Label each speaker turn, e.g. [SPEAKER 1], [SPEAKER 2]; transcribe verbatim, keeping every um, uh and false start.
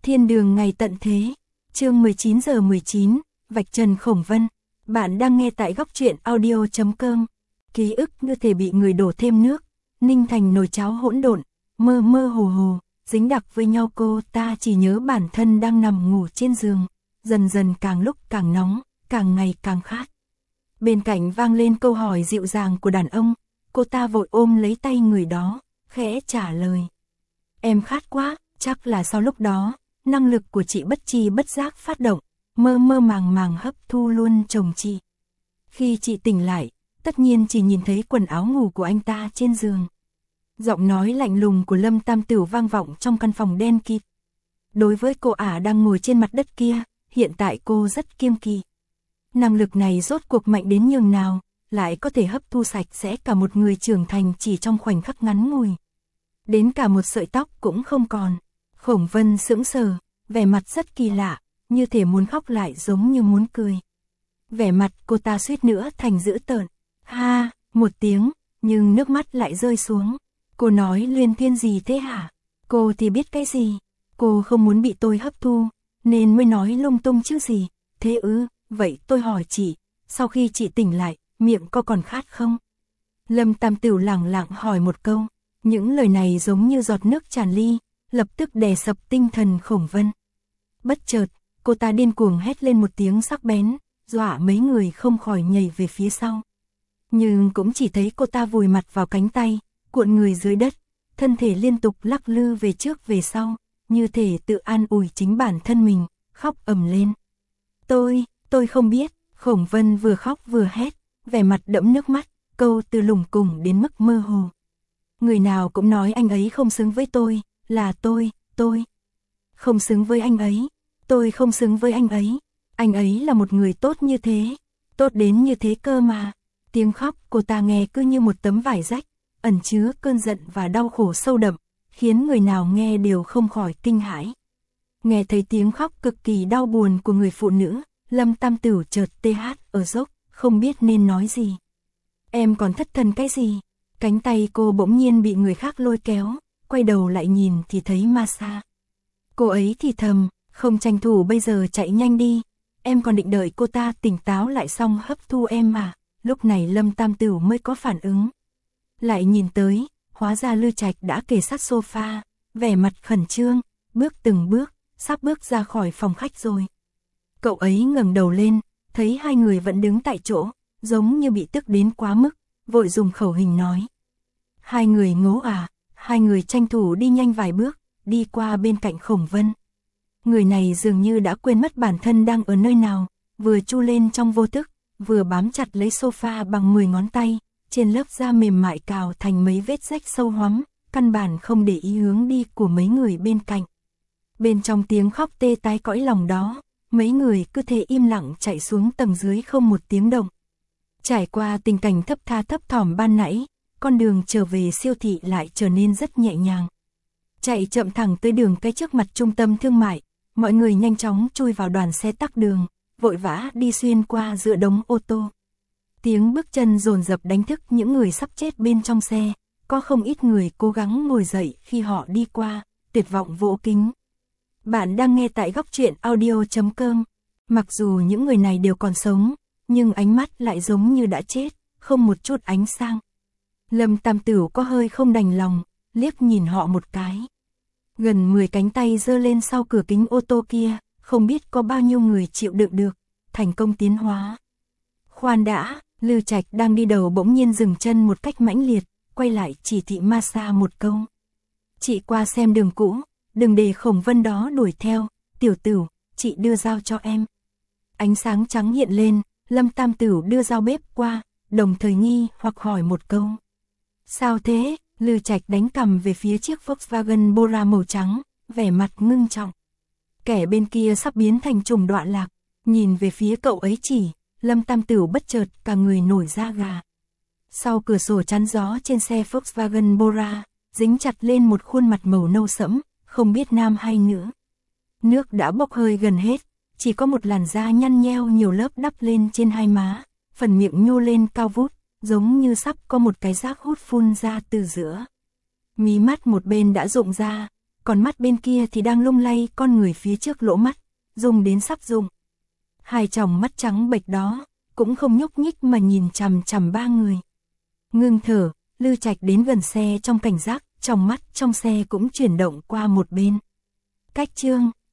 [SPEAKER 1] Thiên đường ngày tận thế. Chương mười chín giờ mười chín, vạch trần Khổng Vân. Bạn đang nghe tại góc truyện audio chấm com. Ký ức như thể bị người đổ thêm nước, ninh thành nồi cháo hỗn độn, mơ mơ hồ hồ, dính đặc với nhau. Cô ta chỉ nhớ bản thân đang nằm ngủ trên giường, dần dần càng lúc càng nóng, càng ngày càng khát. Bên cạnh vang lên câu hỏi dịu dàng của đàn ông, cô ta vội ôm lấy tay người đó, khẽ trả lời. Em khát quá. Chắc là sau lúc đó, năng lực của chị bất tri bất giác phát động, mơ mơ màng màng hấp thu luôn chồng chị. Khi chị tỉnh lại, tất nhiên chỉ nhìn thấy quần áo ngủ của anh ta trên giường. Giọng nói lạnh lùng của Lâm Tam Tửu vang vọng trong căn phòng đen kịt. Đối với cô ả đang ngồi trên mặt đất kia, hiện tại cô rất kiêng kỵ. Năng lực này rốt cuộc mạnh đến nhường nào, lại có thể hấp thu sạch sẽ cả một người trưởng thành chỉ trong khoảnh khắc ngắn ngủi. Đến cả một sợi tóc cũng không còn. Khổng Vân sững sờ, vẻ mặt rất kỳ lạ, như thể muốn khóc lại giống như muốn cười. Vẻ mặt cô ta suýt nữa thành dữ tợn. Ha, một tiếng, nhưng nước mắt lại rơi xuống. Cô nói luyên thuyên gì thế hả? Cô thì biết cái gì? Cô không muốn bị tôi hấp thu, nên mới nói lung tung chứ gì. Thế ư, vậy tôi hỏi chị, sau khi chị tỉnh lại, miệng có còn khát không? Lâm Tam Tửu lẳng lặng hỏi một câu, những lời này giống như giọt nước tràn ly, lập tức đè sập tinh thần Khổng Vân. Bất chợt, cô ta điên cuồng hét lên một tiếng sắc bén, dọa mấy người không khỏi nhảy về phía sau. Nhưng cũng chỉ thấy cô ta vùi mặt vào cánh tay, cuộn người dưới đất, thân thể liên tục lắc lư về trước về sau, như thể tự an ủi chính bản thân mình, khóc ầm lên. Tôi, tôi không biết. Khổng Vân vừa khóc vừa hét, vẻ mặt đẫm nước mắt, câu từ lủng củng đến mức mơ hồ. Người nào cũng nói anh ấy không xứng với tôi, là tôi, tôi không xứng với anh ấy, tôi không xứng với anh ấy, anh ấy là một người tốt như thế, tốt đến như thế cơ mà. Tiếng khóc cô ta nghe cứ như một tấm vải rách, ẩn chứa cơn giận và đau khổ sâu đậm, khiến người nào nghe đều không khỏi kinh hãi. Nghe thấy tiếng khóc cực kỳ đau buồn của người phụ nữ, Lâm Tam Tửu chợt tê hát ở dốc, không biết nên nói gì. Em còn thất thần cái gì? Cánh tay cô bỗng nhiên bị người khác lôi kéo, quay đầu lại nhìn thì thấy Masa. Cô ấy thì thầm, không tranh thủ bây giờ chạy nhanh đi, em còn định đợi cô ta tỉnh táo lại xong hấp thu em mà. Lúc này Lâm Tam Tửu mới có phản ứng. Lại nhìn tới, hóa ra Lư Trạch đã kề sát sofa, vẻ mặt khẩn trương, bước từng bước, sắp bước ra khỏi phòng khách rồi. Cậu ấy ngẩng đầu lên, thấy hai người vẫn đứng tại chỗ, giống như bị tức đến quá mức, vội dùng khẩu hình nói. Hai người ngố à? Hai người tranh thủ đi nhanh vài bước, đi qua bên cạnh Khổng Vân. Người này dường như đã quên mất bản thân đang ở nơi nào, vừa chu lên trong vô thức, vừa bám chặt lấy sofa bằng mười ngón tay, trên lớp da mềm mại cào thành mấy vết rách sâu hoắm, căn bản không để ý hướng đi của mấy người bên cạnh. Bên trong tiếng khóc tê tái cõi lòng đó, mấy người cứ thế im lặng chạy xuống tầng dưới không một tiếng động. Trải qua tình cảnh thấp tha thấp thỏm ban nãy, con đường trở về siêu thị lại trở nên rất nhẹ nhàng. Chạy chậm thẳng tới đường cái trước mặt trung tâm thương mại, mọi người nhanh chóng chui vào đoàn xe tắc đường, vội vã đi xuyên qua giữa đống ô tô. Tiếng bước chân dồn dập đánh thức những người sắp chết bên trong xe, có không ít người cố gắng ngồi dậy khi họ đi qua, tuyệt vọng vỗ kính. Bạn đang nghe tại góc truyện audio chấm com. Mặc dù những người này đều còn sống, nhưng ánh mắt lại giống như đã chết, không một chút ánh sáng. Lâm Tam Tửu có hơi không đành lòng, liếc nhìn họ một cái. Gần mười cánh tay giơ lên sau cửa kính ô tô kia, không biết có bao nhiêu người chịu đựng được, thành công tiến hóa. Khoan đã, Lư Trạch đang đi đầu bỗng nhiên dừng chân một cách mãnh liệt, quay lại chỉ thị Masa một câu. Chị qua xem đường cũ, đừng để Khổng Vân đó đuổi theo, Tiểu Tửu, chị đưa dao cho em. Ánh sáng trắng hiện lên, Lâm Tam Tửu đưa dao bếp qua, đồng thời nghi hoặc hỏi một câu. Sao thế? Lư Trạch đánh cằm về phía chiếc Volkswagen Bora màu trắng, vẻ mặt ngưng trọng. Kẻ bên kia sắp biến thành trùng đọa lạc, nhìn về phía cậu ấy chỉ, Lâm Tam Tửu bất chợt cả người nổi da gà. Sau cửa sổ chắn gió trên xe Volkswagen Bora, dính chặt lên một khuôn mặt màu nâu sẫm, không biết nam hay nữ. Nước đã bốc hơi gần hết, chỉ có một làn da nhăn nheo nhiều lớp đắp lên trên hai má, phần miệng nhô lên cao vút, giống như sắp có một cái rác hút phun ra từ giữa. Mí mắt một bên đã rụng ra, còn mắt bên kia thì đang lung lay con người phía trước lỗ mắt, dùng đến sắp rụng. Hai tròng mắt trắng bệch đó, cũng không nhúc nhích mà nhìn chằm chằm ba người. Ngưng thở, Lư Trạch đến gần xe trong cảnh giác, trong mắt trong xe cũng chuyển động qua một bên. Cách Trương,